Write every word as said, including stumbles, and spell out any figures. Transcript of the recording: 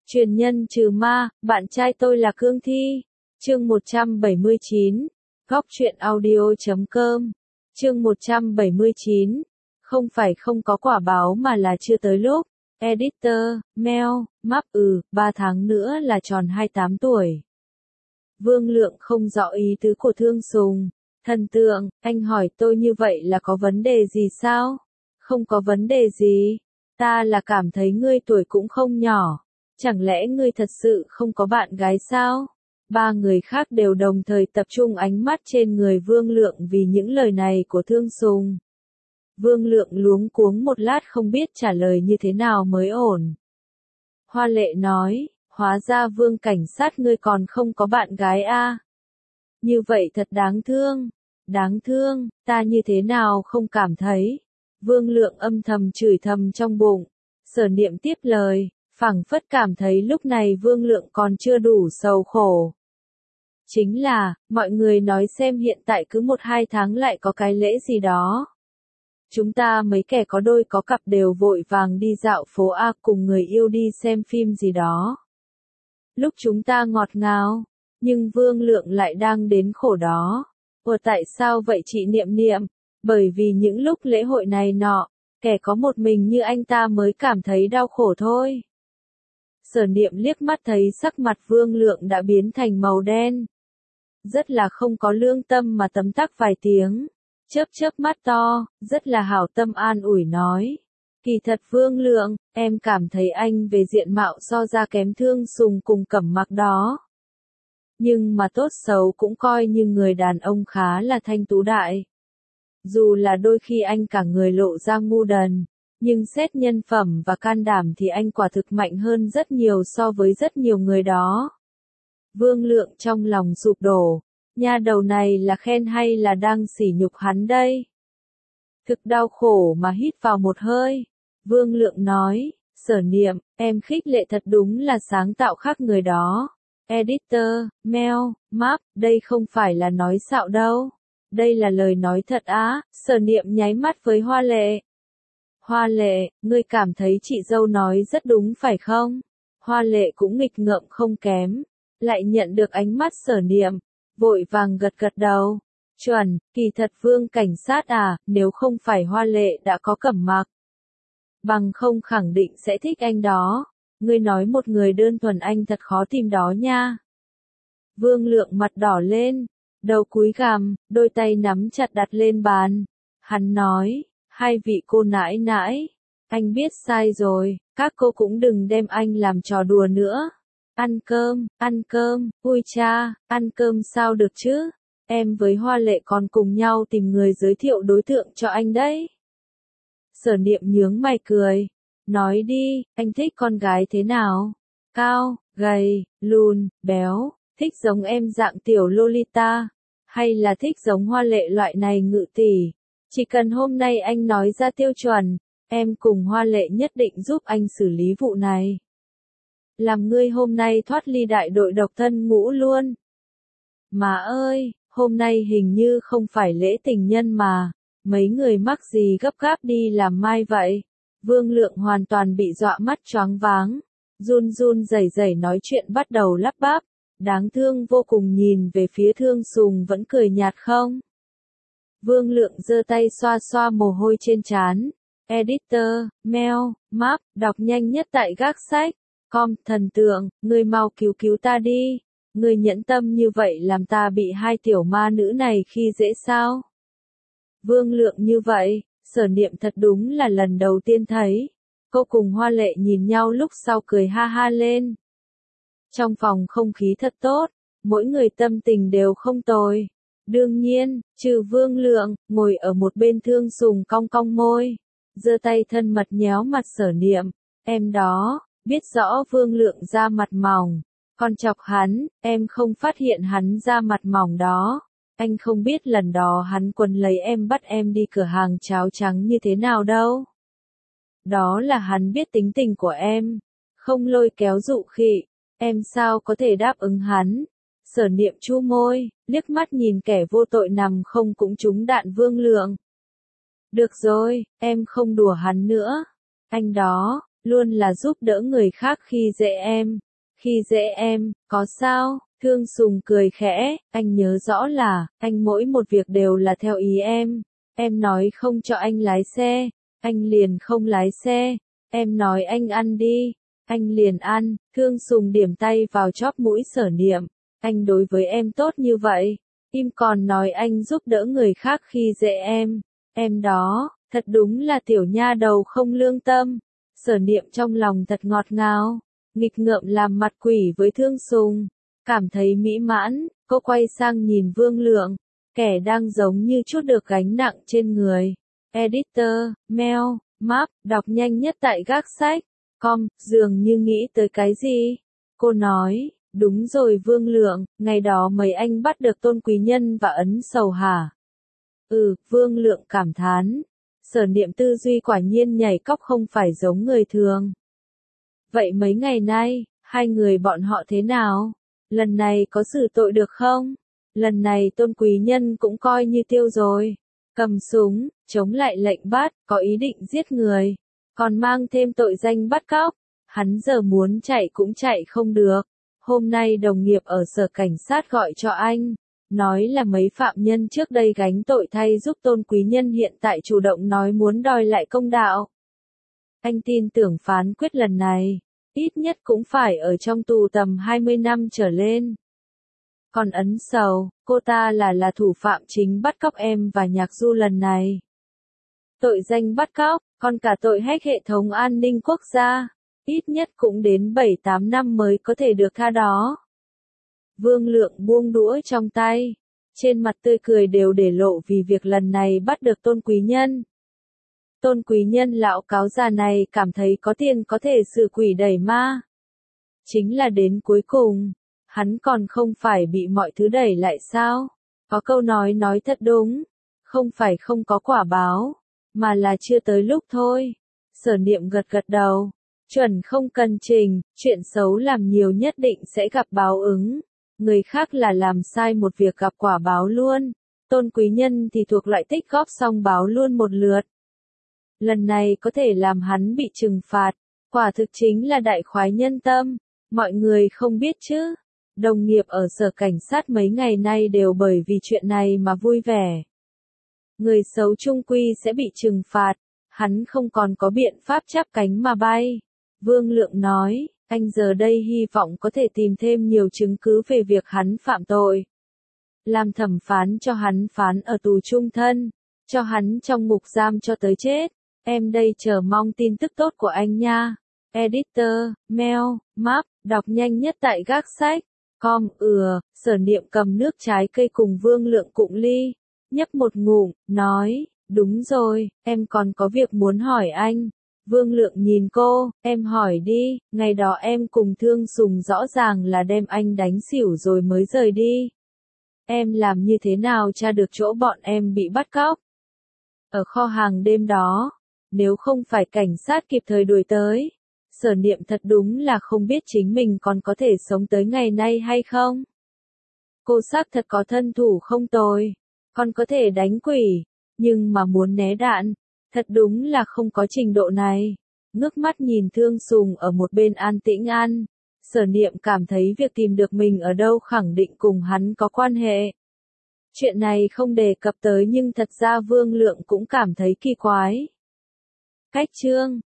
Truyền nhân trừ ma, bạn trai tôi là Cương Thi. Chương một trăm bảy mươi chín. Góc truyện audio chấm com. Chương một trăm bảy mươi chín. Không phải không có quả báo mà là chưa tới lúc. Editor, Mail, Map ừ, ba tháng nữa là tròn hai mươi tám tuổi. Vương Lượng không rõ ý tứ của Thương Sùng. Thần tượng, anh hỏi tôi như vậy là có vấn đề gì sao? Không có vấn đề gì. Ta là cảm thấy ngươi tuổi cũng không nhỏ. Chẳng lẽ ngươi thật sự không có bạn gái sao? Ba người khác đều đồng thời tập trung ánh mắt trên người Vương Lượng vì những lời này của Thương Sùng. Vương Lượng luống cuống một lát không biết trả lời như thế nào mới ổn. Hoa Lệ nói, hóa ra Vương cảnh sát ngươi còn không có bạn gái a? À? Như vậy thật đáng thương. Đáng thương, ta như thế nào không cảm thấy. Vương Lượng âm thầm chửi thầm trong bụng. Sở Niệm tiếp lời, phảng phất cảm thấy lúc này Vương Lượng còn chưa đủ sầu khổ. Chính là, mọi người nói xem hiện tại cứ một hai tháng lại có cái lễ gì đó. Chúng ta mấy kẻ có đôi có cặp đều vội vàng đi dạo phố A cùng người yêu đi xem phim gì đó. Lúc chúng ta ngọt ngào, nhưng Vương Lượng lại đang đến khổ đó. Ủa tại sao vậy chị Niệm Niệm? Bởi vì những lúc lễ hội này nọ, kẻ có một mình như anh ta mới cảm thấy đau khổ thôi. Sở Niệm liếc mắt thấy sắc mặt Vương Lượng đã biến thành màu đen. Rất là không có lương tâm mà tấm tắc vài tiếng. Chớp chớp mắt to, rất là hảo tâm an ủi nói. Kỳ thật Vương Lượng, em cảm thấy anh về diện mạo so ra kém Thương Sùng cùng Cẩm Mặc đó. Nhưng mà tốt xấu cũng coi như người đàn ông khá là thanh tú đại. Dù là đôi khi anh cả người lộ ra ngu đần, nhưng xét nhân phẩm và can đảm thì anh quả thực mạnh hơn rất nhiều so với rất nhiều người đó. Vương Lượng trong lòng sụp đổ, nha đầu này là khen hay là đang sỉ nhục hắn đây? Thực đau khổ mà hít vào một hơi. Vương Lượng nói, Sở Niệm, em khích lệ thật đúng là sáng tạo khác người đó. Editor, Mail, Map, đây không phải là nói xạo đâu. Đây là lời nói thật á. Sở Niệm nháy mắt với Hoa Lệ. Hoa Lệ, ngươi cảm thấy chị dâu nói rất đúng phải không? Hoa Lệ cũng nghịch ngợm không kém. Lại nhận được ánh mắt Sở Niệm. Vội vàng gật gật đầu. Chuẩn, kỳ thật Vương cảnh sát à, nếu không phải Hoa Lệ đã có Cẩm Mặc. Bằng không khẳng định sẽ thích anh đó. Ngươi nói một người đơn thuần anh thật khó tìm đó nha. Vương Lượng mặt đỏ lên, đầu cúi gằm, đôi tay nắm chặt đặt lên bàn. Hắn nói, hai vị cô nãi nãi, anh biết sai rồi, các cô cũng đừng đem anh làm trò đùa nữa. Ăn cơm, ăn cơm, ui cha, ăn cơm sao được chứ? Em với Hoa Lệ còn cùng nhau tìm người giới thiệu đối tượng cho anh đấy. Sở Niệm nhướng mày cười. Nói đi, anh thích con gái thế nào? Cao, gầy, lùn, béo, thích giống em dạng tiểu Lolita, hay là thích giống Hoa Lệ loại này ngự tỷ? Chỉ cần hôm nay anh nói ra tiêu chuẩn, em cùng Hoa Lệ nhất định giúp anh xử lý vụ này. Làm ngươi hôm nay thoát ly đại đội độc thân ngũ luôn. Mà ơi, hôm nay hình như không phải lễ tình nhân mà, mấy người mắc gì gấp gáp đi làm mai vậy? Vương Lượng hoàn toàn bị dọa mắt choáng váng, run run rẩy rẩy nói chuyện bắt đầu lắp bắp, đáng thương vô cùng nhìn về phía Thương Sùng vẫn cười nhạt không. Vương Lượng giơ tay xoa xoa mồ hôi trên trán. Editor, Mail, Map, đọc nhanh nhất tại gác sách. Com, thần tượng, ngươi mau cứu cứu ta đi. Ngươi nhẫn tâm như vậy làm ta bị hai tiểu ma nữ này khi dễ sao? Vương Lượng như vậy. Sở Niệm thật đúng là lần đầu tiên thấy. Cô cùng Hoa Lệ nhìn nhau lúc sau cười ha ha lên. Trong phòng không khí thật tốt, mỗi người tâm tình đều không tồi. Đương nhiên, trừ Vương Lượng, ngồi ở một bên Thương Sùng cong cong môi, giơ tay thân mật nhéo mặt Sở Niệm. Em đó, biết rõ Vương Lượng da mặt mỏng, còn chọc hắn, em không phát hiện hắn da mặt mỏng đó. Anh không biết lần đó hắn quấn lấy em bắt em đi cửa hàng cháo trắng như thế nào đâu. Đó là hắn biết tính tình của em, không lôi kéo dụ khị, em sao có thể đáp ứng hắn. Sở Niệm chu môi, liếc mắt nhìn kẻ vô tội nằm không cũng trúng đạn Vương Lượng. Được rồi, em không đùa hắn nữa. Anh đó, luôn là giúp đỡ người khác khi dễ em. Khi dễ em, có sao? Thương Sùng cười khẽ, anh nhớ rõ là, anh mỗi một việc đều là theo ý em. Em nói không cho anh lái xe, anh liền không lái xe. Em nói anh ăn đi, anh liền ăn. Thương Sùng điểm tay vào chóp mũi Sở Niệm. Anh đối với em tốt như vậy, im còn nói anh giúp đỡ người khác khi dễ em. Em đó, thật đúng là tiểu nha đầu không lương tâm. Sở Niệm trong lòng thật ngọt ngào, nghịch ngợm làm mặt quỷ với Thương Sùng. Cảm thấy mỹ mãn, cô quay sang nhìn Vương Lượng, kẻ đang giống như chút được gánh nặng trên người. Editor, mail, map, đọc nhanh nhất tại gác sách. Com, dường như nghĩ tới cái gì? Cô nói, đúng rồi Vương Lượng, ngày đó mấy anh bắt được Tôn Quý Nhân và Ấn Sầu hả? Ừ, Vương Lượng cảm thán. Sở Niệm tư duy quả nhiên nhảy cóc không phải giống người thường. Vậy mấy ngày nay, hai người bọn họ thế nào? Lần này có xử tội được không? Lần này Tôn Quý Nhân cũng coi như tiêu rồi. Cầm súng, chống lại lệnh bắt, có ý định giết người. Còn mang thêm tội danh bắt cóc. Hắn giờ muốn chạy cũng chạy không được. Hôm nay đồng nghiệp ở sở cảnh sát gọi cho anh. Nói là mấy phạm nhân trước đây gánh tội thay giúp Tôn Quý Nhân hiện tại chủ động nói muốn đòi lại công đạo. Anh tin tưởng phán quyết lần này, ít nhất cũng phải ở trong tù tầm hai mươi năm trở lên. Còn Ấn Sầu, cô ta là là thủ phạm chính bắt cóc em và Nhạc Du lần này. Tội danh bắt cóc, còn cả tội hack hệ thống an ninh quốc gia, ít nhất cũng đến bảy tám năm mới có thể được tha đó. Vương Lượng buông đũa trong tay, trên mặt tươi cười đều để lộ vì việc lần này bắt được Tôn Quý Nhân. Tôn Quý Nhân lão cáo già này cảm thấy có tiền có thể xử quỷ đẩy ma. Chính là đến cuối cùng, hắn còn không phải bị mọi thứ đẩy lại sao? Có câu nói nói thật đúng, không phải không có quả báo, mà là chưa tới lúc thôi. Sở Niệm gật gật đầu, chuẩn không cần trình, chuyện xấu làm nhiều nhất định sẽ gặp báo ứng. Người khác là làm sai một việc gặp quả báo luôn. Tôn Quý Nhân thì thuộc loại tích góp xong báo luôn một lượt. Lần này có thể làm hắn bị trừng phạt, quả thực chính là đại khoái nhân tâm. Mọi người không biết chứ, đồng nghiệp ở sở cảnh sát mấy ngày nay đều bởi vì chuyện này mà vui vẻ. Người xấu chung quy sẽ bị trừng phạt, hắn không còn có biện pháp chắp cánh mà bay. Vương Lượng nói, anh giờ đây hy vọng có thể tìm thêm nhiều chứng cứ về việc hắn phạm tội. Làm thẩm phán cho hắn phán ở tù chung thân, cho hắn trong ngục giam cho tới chết. Em đây chờ mong tin tức tốt của anh nha. Editor, mail, map, đọc nhanh nhất tại gác sách. Com, ừa, Sở Niệm cầm nước trái cây cùng Vương Lượng cụng ly. Nhấp một ngụm, nói, đúng rồi, em còn có việc muốn hỏi anh. Vương Lượng nhìn cô, em hỏi đi, ngày đó em cùng Thương Sùng rõ ràng là đem anh đánh xỉu rồi mới rời đi. Em làm như thế nào tra được chỗ bọn em bị bắt cóc? Ở kho hàng đêm đó, nếu không phải cảnh sát kịp thời đuổi tới, Sở Niệm thật đúng là không biết chính mình còn có thể sống tới ngày nay hay không. Cô xác thật có thân thủ không tồi, còn có thể đánh quỷ, nhưng mà muốn né đạn, thật đúng là không có trình độ này. Ngước mắt nhìn Thương Sùng ở một bên an tĩnh ăn, Sở Niệm cảm thấy việc tìm được mình ở đâu khẳng định cùng hắn có quan hệ. Chuyện này không đề cập tới nhưng thật ra Vương Lượng cũng cảm thấy kỳ quái. Cách chương